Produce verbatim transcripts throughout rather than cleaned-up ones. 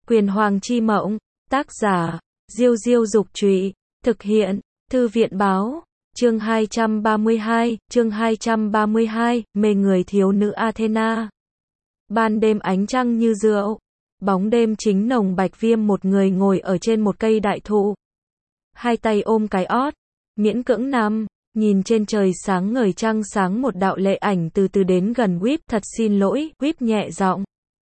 Quyền Hoàng chi mộng, tác giả, Diêu Diêu Dục Trụy, thực hiện, Thư viện Báo, chương hai trăm ba mươi hai, chương hai trăm ba mươi hai, mê người thiếu nữ Athena. Ban đêm ánh trăng như rượu, bóng đêm chính nồng Bạch Viêm một người ngồi ở trên một cây đại thụ. Hai tay ôm cái ót, miễn cưỡng nằm, nhìn trên trời sáng ngời trăng sáng một đạo lệ ảnh từ từ đến gần Whip, thật xin lỗi, Whip nhẹ giọng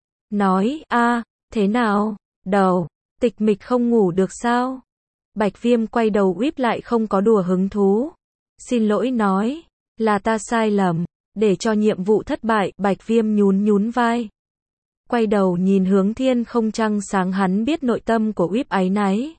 nói, a, thế nào, đầu, tịch mịch không ngủ được sao? Bạch Viêm quay đầu Whip lại không có đùa hứng thú. Xin lỗi nói, là ta sai lầm, để cho nhiệm vụ thất bại, Bạch Viêm nhún nhún vai. Quay đầu nhìn hướng thiên không trăng sáng, hắn biết nội tâm của Whip áy náy.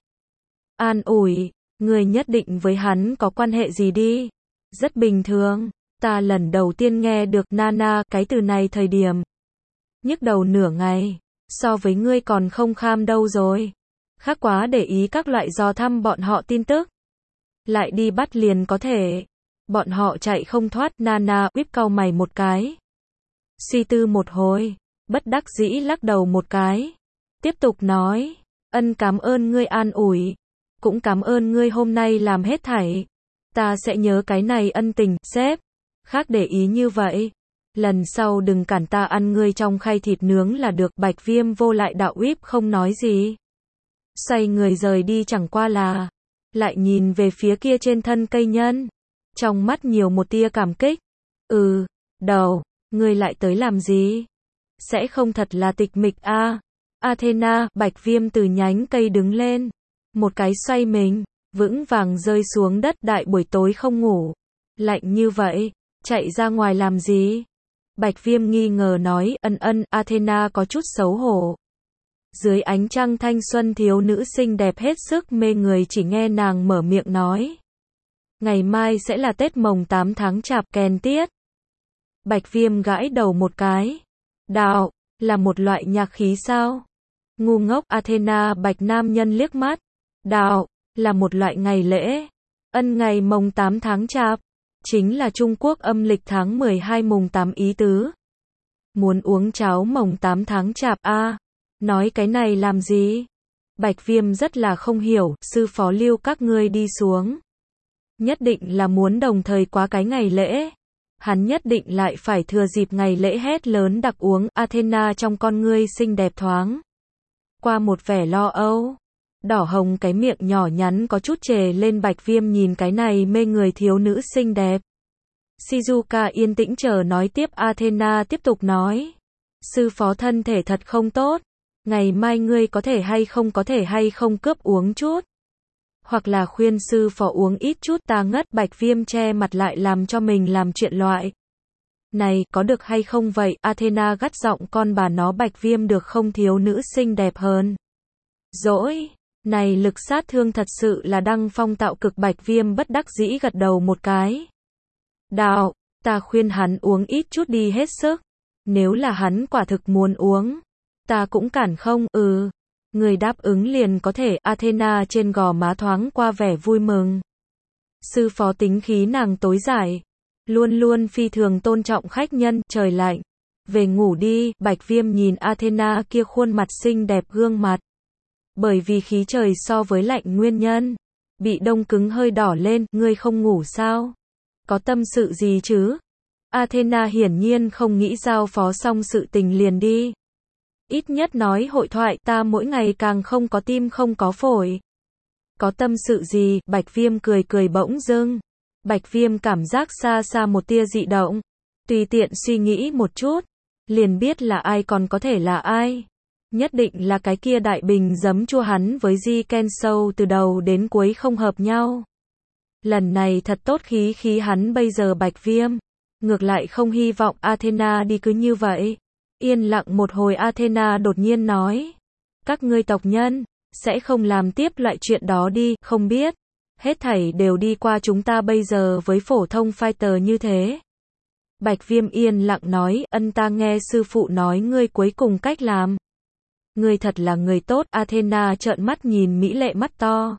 An ủi, người nhất định với hắn có quan hệ gì đi? Rất bình thường, ta lần đầu tiên nghe được Nana cái từ này thời điểm. Nhức đầu nửa ngày, so với ngươi còn không kham đâu rồi. Khác quá để ý các loại dò thăm bọn họ tin tức. Lại đi bắt liền có thể. Bọn họ chạy không thoát. Nana Whip cau mày một cái. Suy tư một hồi, bất đắc dĩ lắc đầu một cái. Tiếp tục nói, ân cảm ơn ngươi an ủi. Cũng cảm ơn ngươi hôm nay làm hết thảy. Ta sẽ nhớ cái này ân tình, sếp. Khác để ý như vậy. Lần sau đừng cản ta ăn ngươi trong khay thịt nướng là được. Bạch Viêm vô lại đạo Whip không nói gì. Xoay người rời đi, chẳng qua là lại nhìn về phía kia trên thân cây nhân. Trong mắt nhiều một tia cảm kích. Ừ, đầu, ngươi lại tới làm gì? Sẽ không thật là tịch mịch a? À? Athena, Bạch Viêm từ nhánh cây đứng lên. Một cái xoay mình, vững vàng rơi xuống đất. Đại buổi tối không ngủ. Lạnh như vậy, chạy ra ngoài làm gì? Bạch Viêm nghi ngờ nói, ân ân, Athena có chút xấu hổ. Dưới ánh trăng thanh xuân, thiếu nữ xinh đẹp hết sức mê người, chỉ nghe nàng mở miệng nói. Ngày mai sẽ là Tết mồng tám tháng Chạp, kèn tiết. Bạch Viêm gãi đầu một cái. Đạo, là một loại nhạc khí sao? Ngu ngốc. Athena Bạch nam nhân liếc mắt. Đạo, là một loại ngày lễ. Ân, ngày mồng tám tháng Chạp. Chính là Trung Quốc âm lịch tháng mười hai mùng tám ý tứ. Muốn uống cháo mồng tám tháng Chạp a? À, nói cái này làm gì? Bạch Viêm rất là không hiểu, sư phó lưu các ngươi đi xuống. Nhất định là muốn đồng thời quá cái ngày lễ. Hắn nhất định lại phải thừa dịp ngày lễ hét lớn đặc uống. Athena trong con ngươi xinh đẹp thoáng qua một vẻ lo âu. Đỏ hồng cái miệng nhỏ nhắn có chút trề lên. Bạch Viêm nhìn cái này mê người thiếu nữ xinh đẹp. Shizuka yên tĩnh chờ nói tiếp. Athena tiếp tục nói. Sư phó thân thể thật không tốt. Ngày mai ngươi có thể hay không có thể hay không cướp uống chút. Hoặc là khuyên sư phó uống ít chút. Ta ngất. Bạch Viêm che mặt lại làm cho mình làm chuyện loại này có được hay không vậy? Athena gắt giọng, con bà nó. Bạch Viêm được không? Thiếu nữ xinh đẹp hơn dỗi này lực sát thương thật sự là đăng phong tạo cực. Bạch Viêm bất đắc dĩ gật đầu một cái. Đạo, ta khuyên hắn uống ít chút đi hết sức. Nếu là hắn quả thực muốn uống, ta cũng cản không. Ừ, người đáp ứng liền có thể. Athena trên gò má thoáng qua vẻ vui mừng. Sư phó tính khí nàng tối giải, luôn luôn phi thường tôn trọng khách nhân. Trời lạnh, về ngủ đi. Bạch Viêm nhìn Athena kia khuôn mặt xinh đẹp, gương mặt bởi vì khí trời so với lạnh nguyên nhân bị đông cứng hơi đỏ lên. Ngươi không ngủ sao? Có tâm sự gì chứ? Athena hiển nhiên không nghĩ giao phó xong sự tình liền đi. Ít nhất nói hội thoại. Ta mỗi ngày càng không có tim không có phổi. Có tâm sự gì? Bạch Viêm cười cười bỗng dưng. Bạch Viêm cảm giác xa xa một tia dị động. Tùy tiện suy nghĩ một chút, liền biết là ai. Còn có thể là ai? Nhất định là cái kia đại bình giấm chua. Hắn với Ji Ken Sâu từ đầu đến cuối không hợp nhau. Lần này thật tốt khí khí hắn bây giờ. Bạch Viêm ngược lại không hy vọng Athena đi cứ như vậy. Yên lặng một hồi, Athena đột nhiên nói. Các ngươi tộc nhân sẽ không làm tiếp loại chuyện đó đi. Không biết, hết thảy đều đi qua chúng ta bây giờ với phổ thông fighter như thế. Bạch Viêm yên lặng nói. Ân, ta nghe sư phụ nói ngươi cuối cùng cách làm. Ngươi thật là người tốt. Athena trợn mắt nhìn mỹ lệ mắt to.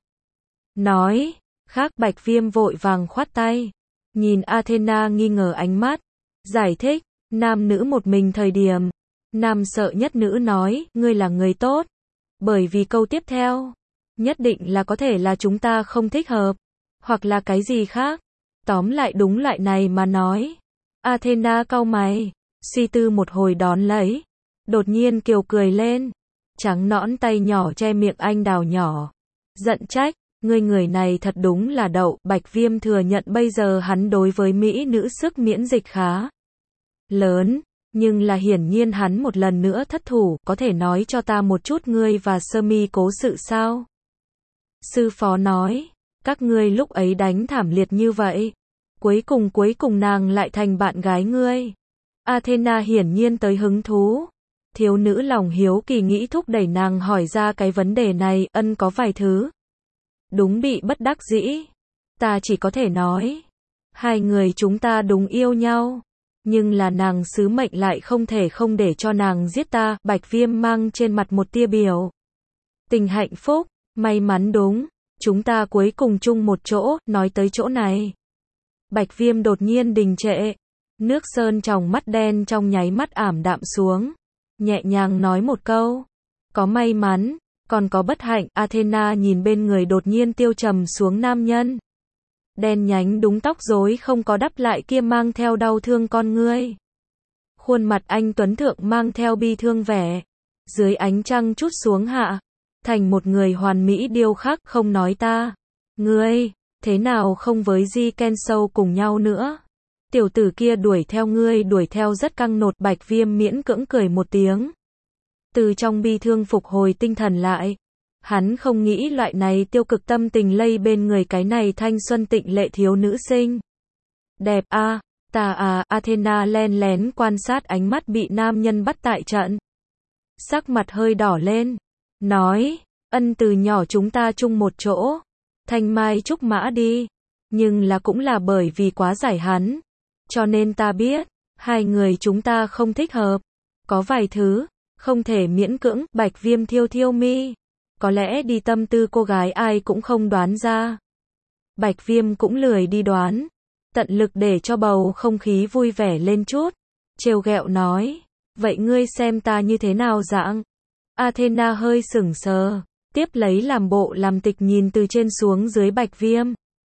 Nói, khác. Bạch Viêm vội vàng khoát tay. Nhìn Athena nghi ngờ ánh mắt. Giải thích, nam nữ một mình thời điểm. Nam sợ nhất nữ nói, ngươi là người tốt. Bởi vì câu tiếp theo, nhất định là có thể là chúng ta không thích hợp, hoặc là cái gì khác. Tóm lại đúng loại này mà nói. Athena cau mày, suy tư một hồi đón lấy. Đột nhiên Kiều cười lên, trắng nõn tay nhỏ che miệng anh đào nhỏ. Giận trách, ngươi người này thật đúng là đậu. Bạch Viêm thừa nhận bây giờ hắn đối với mỹ nữ sức miễn dịch khá lớn, nhưng là hiển nhiên hắn một lần nữa thất thủ. Có thể nói cho ta một chút ngươi và Sơ Mi cố sự sao? Sư phó nói, các ngươi lúc ấy đánh thảm liệt như vậy, cuối cùng cuối cùng nàng lại thành bạn gái ngươi. Athena hiển nhiên tới hứng thú. Thiếu nữ lòng hiếu kỳ nghĩ thúc đẩy nàng hỏi ra cái vấn đề này. Ân, có vài thứ đúng bị bất đắc dĩ. Ta chỉ có thể nói, hai người chúng ta đúng yêu nhau, nhưng là nàng sứ mệnh lại không thể không để cho nàng giết ta. Bạch Viêm mang trên mặt một tia biểu tình hạnh phúc. May mắn đúng, chúng ta cuối cùng chung một chỗ. Nói tới chỗ này, Bạch Viêm đột nhiên đình trệ. Nước sơn trong mắt đen trong nháy mắt ảm đạm xuống, nhẹ nhàng nói một câu, có may mắn, còn có bất hạnh. Athena nhìn bên người đột nhiên tiêu trầm xuống nam nhân. Đen nhánh đúng tóc rối không có đắp lại kia mang theo đau thương con ngươi. Khuôn mặt anh tuấn thượng mang theo bi thương vẻ. Dưới ánh trăng chút xuống hạ, thành một người hoàn mỹ điêu khắc. Không nói ta, ngươi, thế nào không với Ji Kensou cùng nhau nữa? Tiểu tử kia đuổi theo ngươi đuổi theo rất căng nột. Bạch Viêm miễn cưỡng cười một tiếng, từ trong bi thương phục hồi tinh thần lại. Hắn không nghĩ loại này tiêu cực tâm tình lây bên người cái này thanh xuân tịnh lệ thiếu nữ sinh đẹp. A, à, ta à. Athena len lén quan sát ánh mắt bị nam nhân bắt tại trận, sắc mặt hơi đỏ lên, nói, ân, từ nhỏ chúng ta chung một chỗ, thanh mai trúc mã đi, nhưng là cũng là bởi vì quá giải hắn, cho nên ta biết, hai người chúng ta không thích hợp, có vài thứ, không thể miễn cưỡng. Bạch Viêm thiêu thiêu mi, có lẽ đi tâm tư cô gái ai cũng không đoán ra. Bạch Viêm cũng lười đi đoán, tận lực để cho bầu không khí vui vẻ lên chút, trêu ghẹo nói, vậy ngươi xem ta như thế nào dạng? Athena hơi sững sờ, tiếp lấy làm bộ làm tịch nhìn từ trên xuống dưới Bạch Viêm.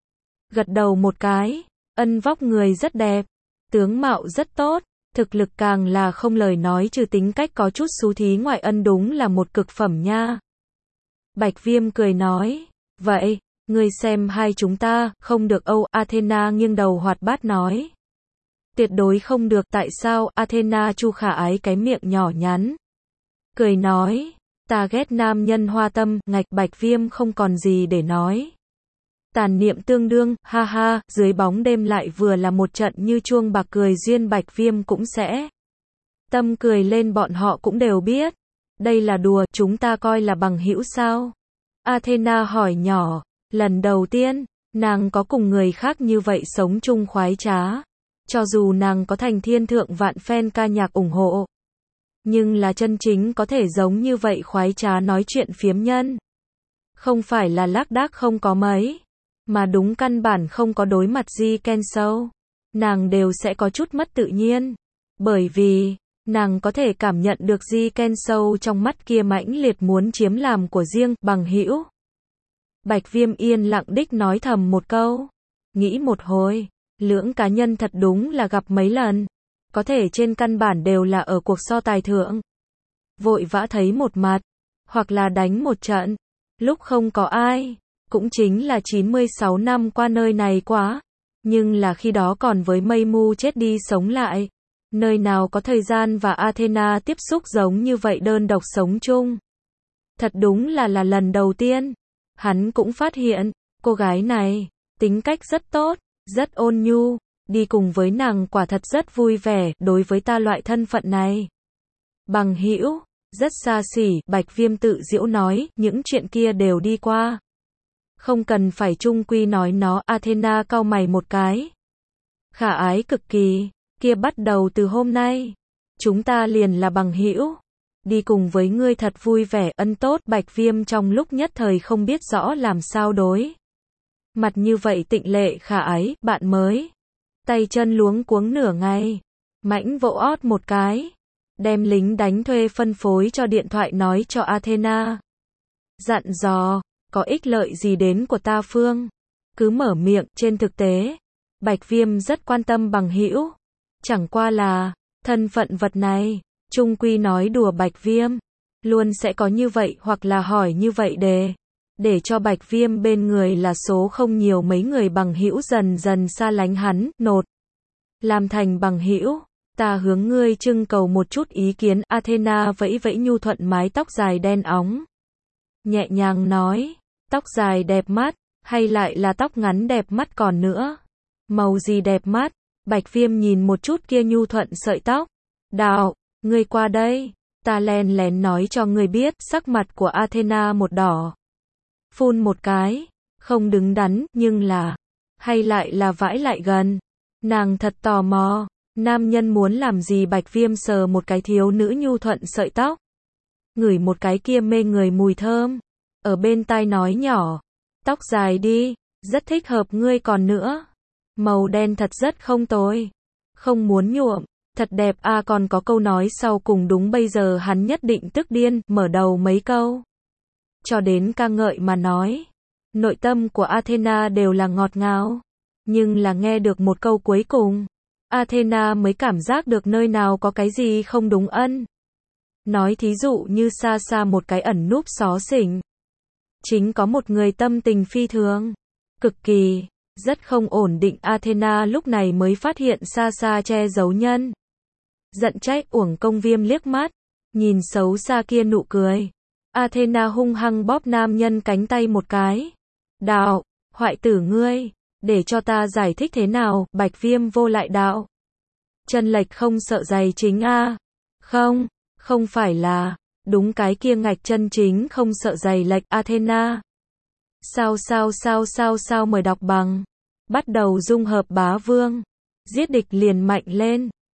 Gật đầu một cái, ân, vóc người rất đẹp, tướng mạo rất tốt, thực lực càng là không lời nói trừ tính cách có chút xú thí ngoại, ân đúng là một cực phẩm nha. Bạch Viêm cười nói, vậy, ngươi xem hai chúng ta, không được âu. Athena nghiêng đầu hoạt bát nói, tuyệt đối không được. Tại sao? Athena chu khả ái cái miệng nhỏ nhắn, cười nói, ta ghét nam nhân hoa tâm. Ngạch. Bạch Viêm không còn gì để nói, tàn niệm tương đương, ha ha. Dưới bóng đêm lại vừa là một trận như chuông bạc cười duyên. Bạch Viêm cũng sẽ tâm cười lên. Bọn họ cũng đều biết, đây là đùa, chúng ta coi là bằng hữu sao? Athena hỏi nhỏ, lần đầu tiên, nàng có cùng người khác như vậy sống chung khoái trá. Cho dù nàng có thành thiên thượng vạn fan ca nhạc ủng hộ, nhưng là chân chính có thể giống như vậy khoái trá nói chuyện phiếm nhân, không phải là lác đác không có mấy, mà đúng căn bản không có đối mặt Ji Kensou, nàng đều sẽ có chút mất tự nhiên, bởi vì nàng có thể cảm nhận được Ji Kensou trong mắt kia mãnh liệt muốn chiếm làm của riêng. Bằng hữu. Bạch Viêm yên lặng đích nói thầm một câu, nghĩ một hồi, lưỡng cá nhân thật đúng là gặp mấy lần, có thể trên căn bản đều là ở cuộc so tài thượng, vội vã thấy một mặt, hoặc là đánh một trận, lúc không có ai, cũng chính là chín mươi sáu năm qua nơi này quá, nhưng là khi đó còn với mây mu chết đi sống lại, nơi nào có thời gian và Athena tiếp xúc giống như vậy đơn độc sống chung. Thật đúng là là lần đầu tiên, hắn cũng phát hiện, cô gái này, tính cách rất tốt, rất ôn nhu, đi cùng với nàng quả thật rất vui vẻ. Đối với ta loại thân phận này, bằng hữu, rất xa xỉ. Bạch Viêm tự giễu nói, những chuyện kia đều đi qua, không cần phải chung quy nói nó. Athena cau mày một cái, khả ái cực kỳ, kia bắt đầu từ hôm nay, chúng ta liền là bằng hữu, đi cùng với ngươi thật vui vẻ. Ân, tốt. Bạch Viêm trong lúc nhất thời không biết rõ làm sao đối mặt như vậy tịnh lệ khả ái bạn mới, tay chân luống cuống nửa ngày, mãnh vỗ ót một cái, đem lính đánh thuê phân phối cho điện thoại nói cho Athena, dặn dò, có ích lợi gì đến của ta Phương? Cứ mở miệng, trên thực tế, Bạch Viêm rất quan tâm bằng hữu. Chẳng qua là, thân phận vật này, chung quy nói đùa Bạch Viêm. Luôn sẽ có như vậy hoặc là hỏi như vậy để, để cho Bạch Viêm bên người là số không nhiều mấy người bằng hữu dần dần xa lánh hắn, nột. Làm thành bằng hữu, ta hướng ngươi trưng cầu một chút ý kiến. Athena vẫy vẫy nhu thuận mái tóc dài đen óng. Nhẹ nhàng nói, tóc dài đẹp mắt, hay lại là tóc ngắn đẹp mắt còn nữa? Màu gì đẹp mắt? Bạch Viêm nhìn một chút kia nhu thuận sợi tóc. Đạo, ngươi qua đây, ta len lén nói cho ngươi biết. Sắc mặt của Athena một đỏ. Phun một cái, không đứng đắn, nhưng là, hay lại là vãi lại gần. Nàng thật tò mò, nam nhân muốn làm gì? Bạch Viêm sờ một cái thiếu nữ nhu thuận sợi tóc. Ngửi một cái kia mê người mùi thơm. Ở bên tai nói nhỏ, tóc dài đi, rất thích hợp ngươi còn nữa. Màu đen thật rất không tồi. Không muốn nhuộm, thật đẹp a. À, còn có câu nói sau cùng đúng bây giờ hắn nhất định tức điên, mở đầu mấy câu. Cho đến ca ngợi mà nói. Nội tâm của Athena đều là ngọt ngào. Nhưng là nghe được một câu cuối cùng, Athena mới cảm giác được nơi nào có cái gì không đúng ân. Nói thí dụ như xa xa một cái ẩn núp xó xỉnh. Chính có một người tâm tình phi thường, cực kỳ, rất không ổn định. Athena lúc này mới phát hiện xa xa che giấu nhân. Giận trách uổng công Viêm liếc mắt, nhìn xấu xa kia nụ cười. Athena hung hăng bóp nam nhân cánh tay một cái. Đạo, hoại tử ngươi, để cho ta giải thích thế nào? Bạch Viêm vô lại đạo. Chân lệch không sợ giày chính a? Không, không phải là, đúng cái kia ngạch chân chính không sợ giày lệch. Athena. Sao sao sao sao sao mời đọc bằng. Bắt đầu dung hợp bá vương. Giết địch liền mạnh lên.